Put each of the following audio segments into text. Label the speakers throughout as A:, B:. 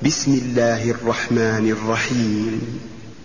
A: بسم الله الرحمن الرحيم.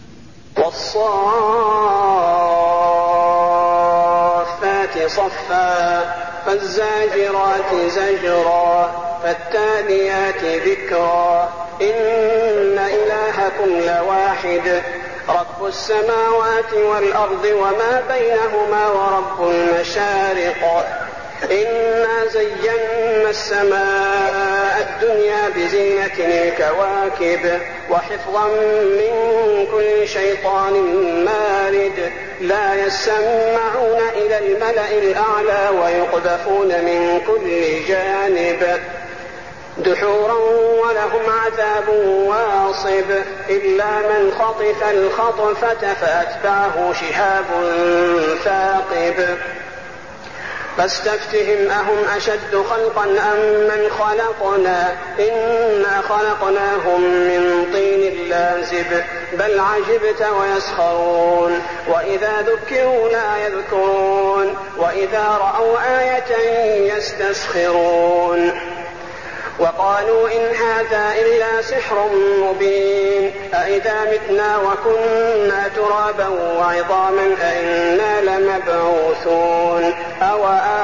B: والصافات صفا فالزاجرات زجرا فالتاليات ذكرا إن إلهكم لواحد رب السماوات والأرض وما بينهما ورب المشارق إنا زينا السماء الدنيا بزينة الكواكب وحفظا من كل شيطان مارد لا يسمعون إلى الملأ الأعلى ويقذفون من كل جانب دحورا ولهم عذاب واصب إلا من خطف الخطفة فأتبعه شهاب ثاقب فاستفتهم أهم أشد خلقا أم من خلقنا إنا خلقناهم من طين لازب بل عجبت ويسخرون وإذا ذكروا لا يذكرون وإذا رأوا آية يستسخرون وقالوا إن هذا إلا سحر مبين أئذا متنا وكنا ترابا وعظاما أئنا لمبعوثون أو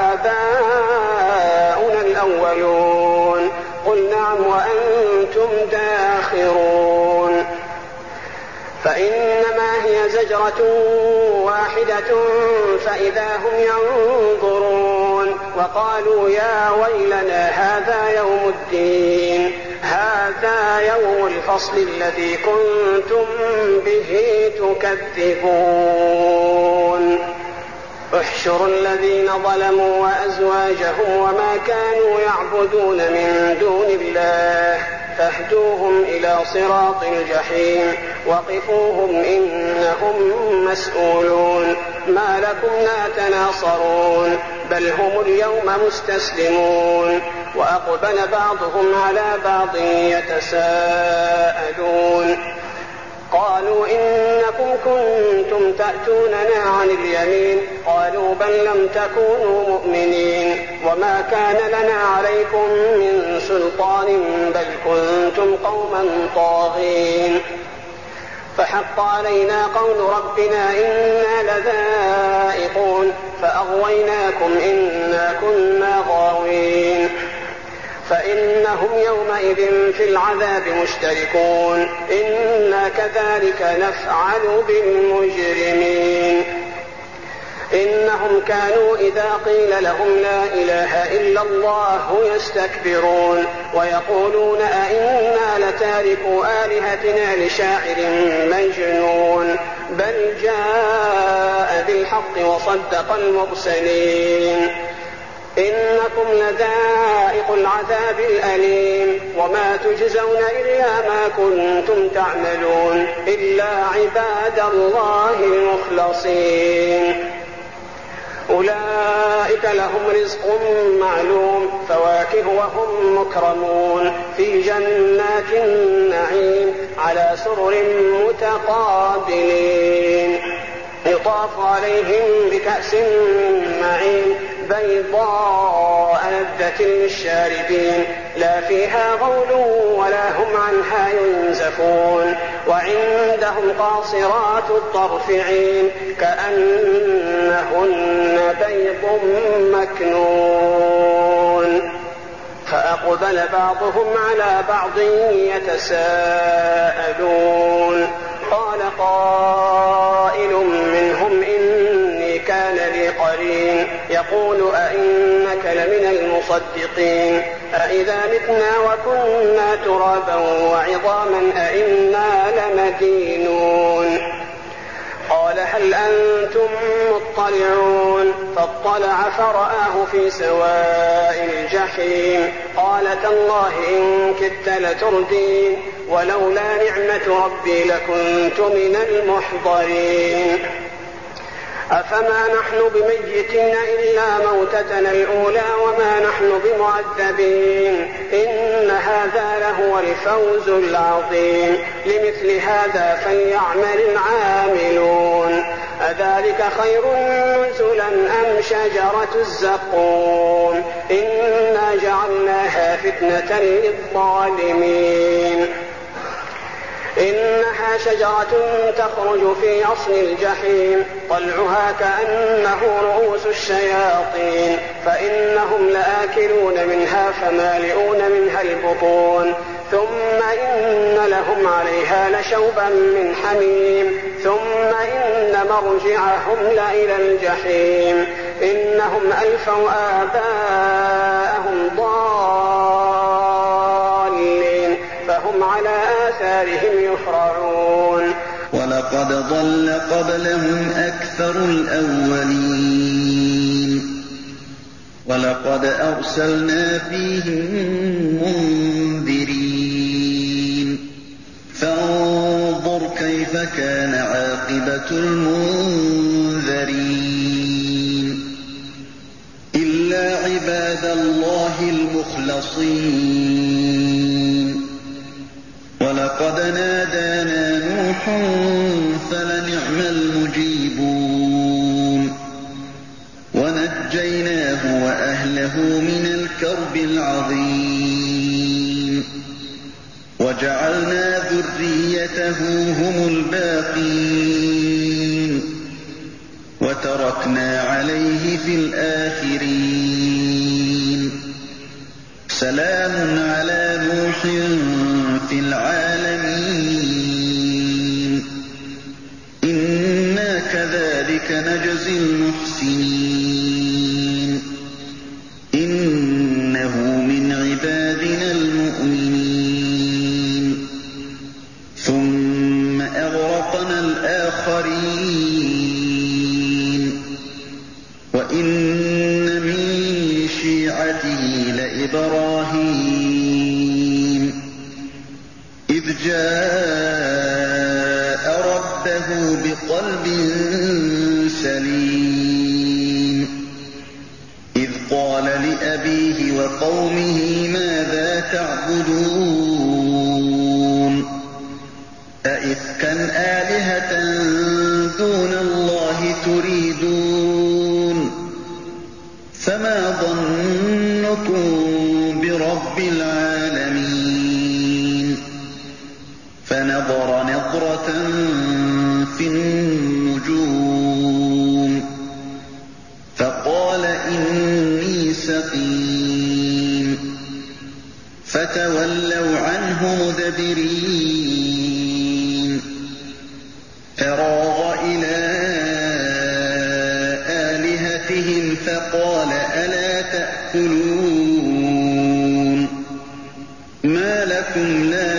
B: آباؤنا الأولون قل نعم وأنتم داخرون فإنما هي زجرة واحدة فإذا هم ينظرون وقالوا يا ويلنا هذا يوم الدين هذا يوم الفصل الذي كنتم به تكذبون احشروا الذين ظلموا وأزواجهم وما كانوا يعبدون من دون الله فاهدوهم إلى صراط الجحيم وقفوهم إنهم مسؤولون ما لكم لا تناصرون بل هم اليوم مستسلمون وأقبل بعضهم على بعض يتساءلون قالوا إنكم كنتم تأتوننا عن اليمين قالوا بل لم تكونوا مؤمنين وما كان لنا عليكم من سلطان بل كنتم قوما طاغين فحق علينا قول ربنا إنا لذائقون فأغويناكم إنا كنا غاوين فإنهم يومئذ في العذاب مشتركون إنا كذلك نفعل بالمجرمين إنهم كانوا إذا قيل لهم لا إله إلا الله يستكبرون ويقولون أئنا لتاركو آلهتنا لشاعر مجنون بل جاء بالحق وصدق المرسلين إنكم لذائق العذاب الأليم وما تجزون إلا ما كنتم تعملون إلا عباد الله المخلصين أولئك لهم رزق معلوم فواكه وهم مكرمون في جنات النعيم على سرر متقابلين يطاف عليهم بكأس من معين بيضاء لذة للشاربين لا فيها غول ولا هم عنها ينزفون وعندهم قاصرات الطرف عين كأنهن بيض مكنون فأقبل بعضهم على بعض يتساءلون قال قائل منهم إني كان لي قرين يقول أئنك لمن المصدقين أئذا متنا وكنا ترابا وعظاما أئنا لمدينون قال هل أنتم مطلعون فاطلع فرآه في سواء الجحيم قال تالله إن كدت لتردين ولولا نعمة ربي لكنت من المحضرين أفما نحن بميتين إلا موتتنا الأولى وما نحن بمعذبين إن هذا لهو الفوز العظيم لمثل هذا فليعمل العاملون أذلك خير نزلا أم شجرة الزقوم إنا جعلناها فتنة للظالمين إنها شجرة تخرج في أصل الجحيم طلعها كأنه رؤوس الشياطين فإنهم لآكلون منها فمالئون منها البطون ثم إن لهم عليها لشوبا من حميم ثم إن مرجعهم لإلى الجحيم إنهم ألفوا آباءهم ضالين فهم على آثارهم يهرعون
C: ولقد ضل قبلهم أكثر الأولين ولقد أرسلنا فيهم منذرين فانظر كيف كان عاقبة المنذرين إلا عباد الله المخلصين ولقد نادانا نوح فلنعم المجيبون ونجيناه وأهله من الكرب العظيم وجعلنا ذريته هم الباقين وتركنا عليه في الآخرين سلام على نوح في العالمين إنا كذلك نجزي المحسنين إنه من عبادنا المؤمنين ثم أغرقنا الآخرين وإن من شيعته لإبراهيم إذ جاء ربه بقلب سليم إذ قال لأبيه وقومه ماذا تعبدون أئفكا آلهة دون الله تريدون فما ظنكم برب العالمين فنظر نظرة في النجوم فقال إني سقيم فتولوا عنه مدبرين فراغ إلى آلهتهم فقال ألا تأكلون ما لكم لا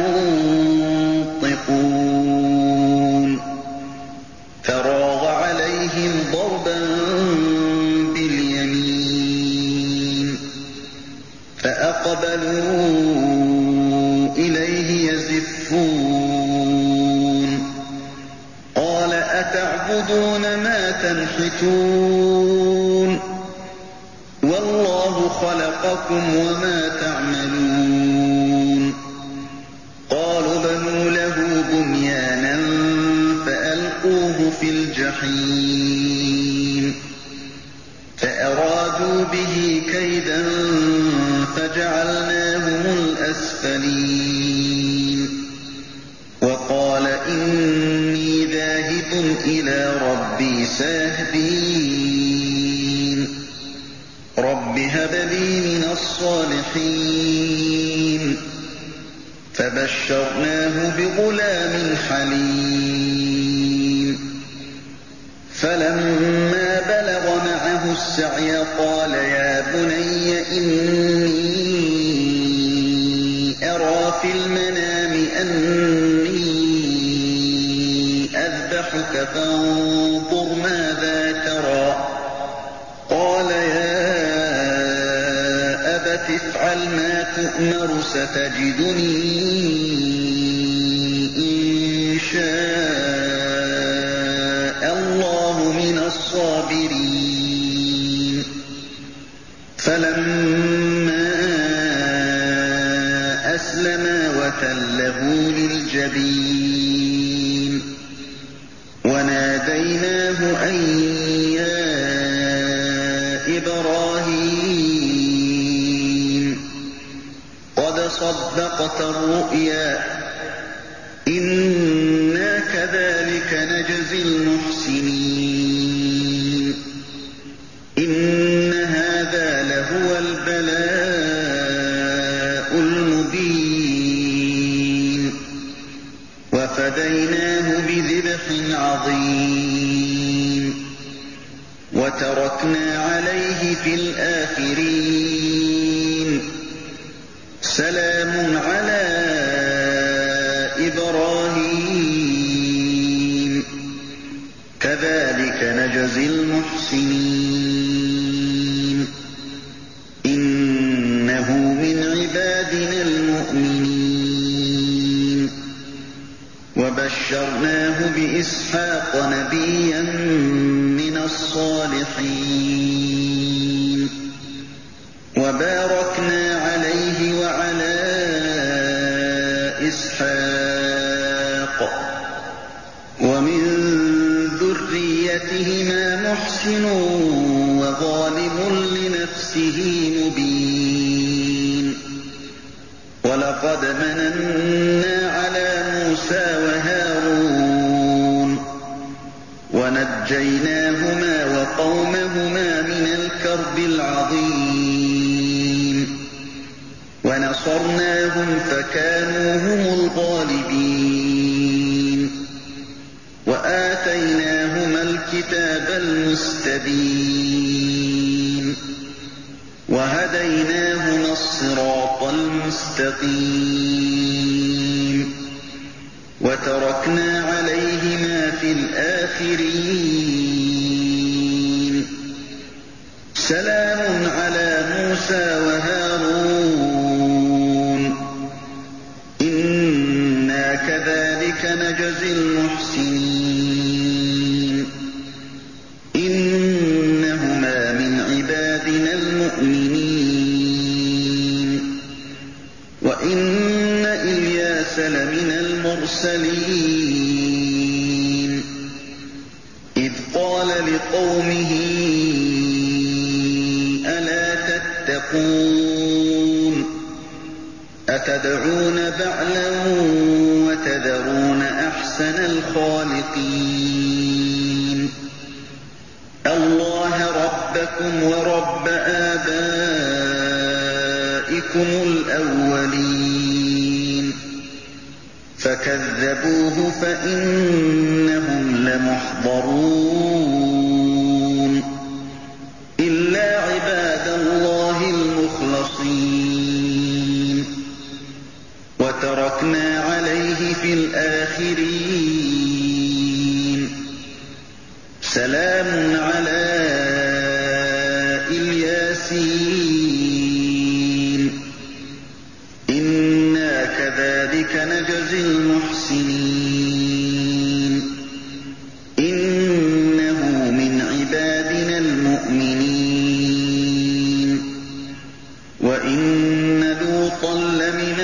C: تنطقون فراغ عليهم ضربا باليمين فأقبلوا إليه يزفون قال أتعبدون ما تنحتون والله خلقكم وما تعملون قالوا بنوا له بنيانا فألقوه في الجحيم فأرادوا به كيدا فجعلناهم الأسفلين وقال إني ذاهب إلى ربي سيهدين رب هب لي من الصالحين فبشرناه بغلام حليم فلما بلغ معه السعي قال يا بني إني أرى في المنام أني أذبحك فانظر ماذا ترى قال يا أبت افعل ما تؤمر ستجدني إن شاء الله من الصابرين فلما أسلما وتله للجبين وناديناه أن يا إبراهيم قد صدقت الرؤيا إن نجزي المحسنين إن هذا لهو البلاء المبين وفديناه بذبح عظيم وتركنا عليه في الآخرين سلام على إبراهيم كذلك نجزي المحسنين إنه من عبادنا المؤمنين وبشرناه بإسحاق نبيا من الصالحين وباركنا عليه وعلى إسحاق ومن ذريتهما محسن وظالم لنفسه مبين ولقد مننا على موسى وهارون ونجيناهما وقومهما من الكرب العظيم ونصرناهم فكانوا هم الغالبين وآتيناهما الكتاب المستبين وهديناهما الصراط المستقيم وتركنا عليهما في الآخرين سلام على موسى وهارون إنا كذلك نجزي المحسنين إنهما من عبادنا المؤمنين وإن إلياس لمن المرسلين إذ قال لقومه ألا تتقون أتدعون بعلا وتذرون أحسن الخالقين الله ربكم ورب آبائكم الأولين فكذبوه فإنهم لمحضرون إلا عباد الله المخلصين وتركنا عليه في الآخرين سلام على الياسين إنا كذلك نجزي المحسنين إنه من عبادنا المؤمنين وإن لوطا لمن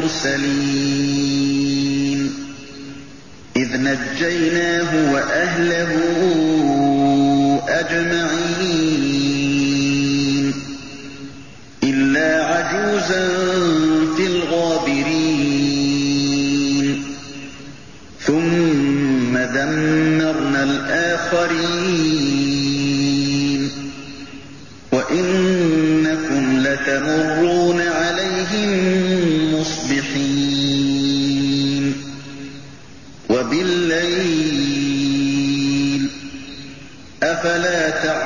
C: المرسلين إذ نجيناه وأهله أجمعين إلا عجوزا في الغابرين ثم دمرنا الآخرين وإنكم لتمرون عليهم مصبحين وبالليل أفلا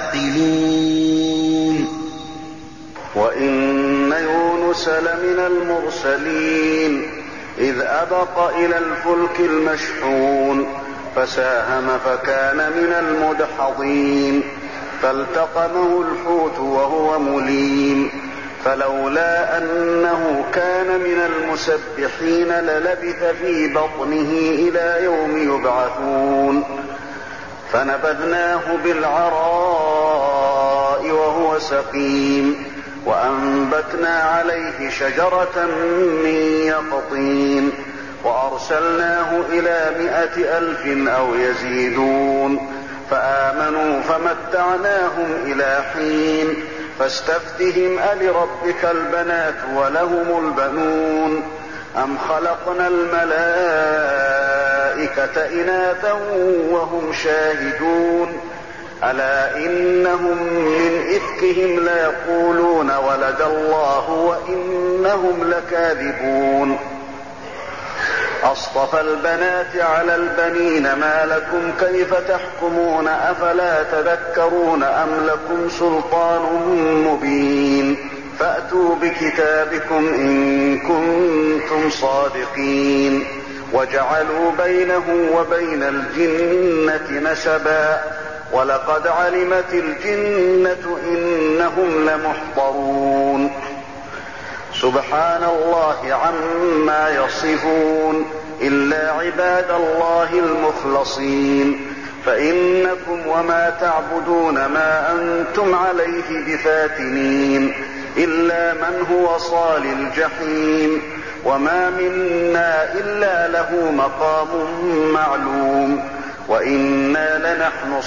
C: تعقلون
D: وإن يونس لمن المرسلين إذ أبق إلى الفلك المشحون فساهم فكان من المدحضين فالتقمه الحوت وهو مليم فلولا أنه كان من المسبحين للبث في بطنه إلى يوم يبعثون فنبذناه بالعراء وهو سقيم وأنبتنا عليه شجرة من يقطين وأرسلناه إلى 100,000 أو يزيدون فآمنوا فمتعناهم إلى حين فاستفتهم ألربك البنات ولهم البنون أم خلقنا الملائكة الملائكة إناثا وهم شاهدون ألا إنهم من إفكهم ليقولون ولد الله وإنهم لكاذبون أصطفى البنات على البنين ما لكم كيف تحكمون أفلا تذكرون أم لكم سلطان مبين فأتوا بكتابكم إن كنتم صادقين وجعلوا بينه وبين الجنة نسبا ولقد علمت الجنة إنهم لمحضرون سبحان الله عما يصفون إلا عباد الله المخلصين فإنكم وما تعبدون ما أنتم عليه بفاتنين إلا من هو صال الجحيم وما منا إلا له مقام معلوم وإنا لنحن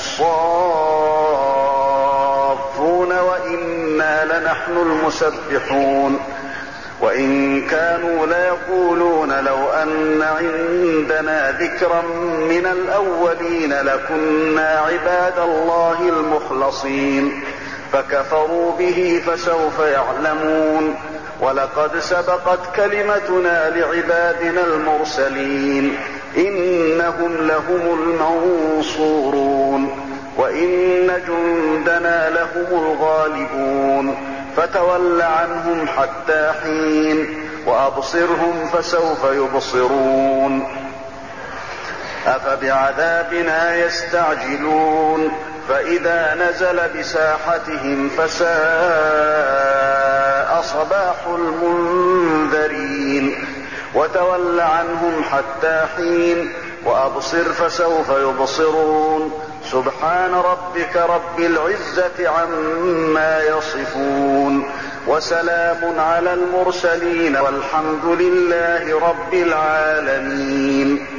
D: الصافون وإنا لنحن المسبحون وإن كانوا ليقولون لو أن عندنا ذكرا من الأولين لكنا عباد الله المخلصين فكفروا به فسوف يعلمون ولقد سبقت كلمتنا لعبادنا المرسلين إنهم لهم المنصورون وإن جندنا لهم الغالبون فتول عنهم حتى حين وأبصرهم فسوف يبصرون أفبعذابنا يستعجلون فإذا نزل بساحتهم فساء صباح المنذرين وتول عنهم حتى حين وأبصر فسوف يبصرون سبحان ربك رب العزة عما يصفون وسلام على المرسلين والحمد لله رب العالمين.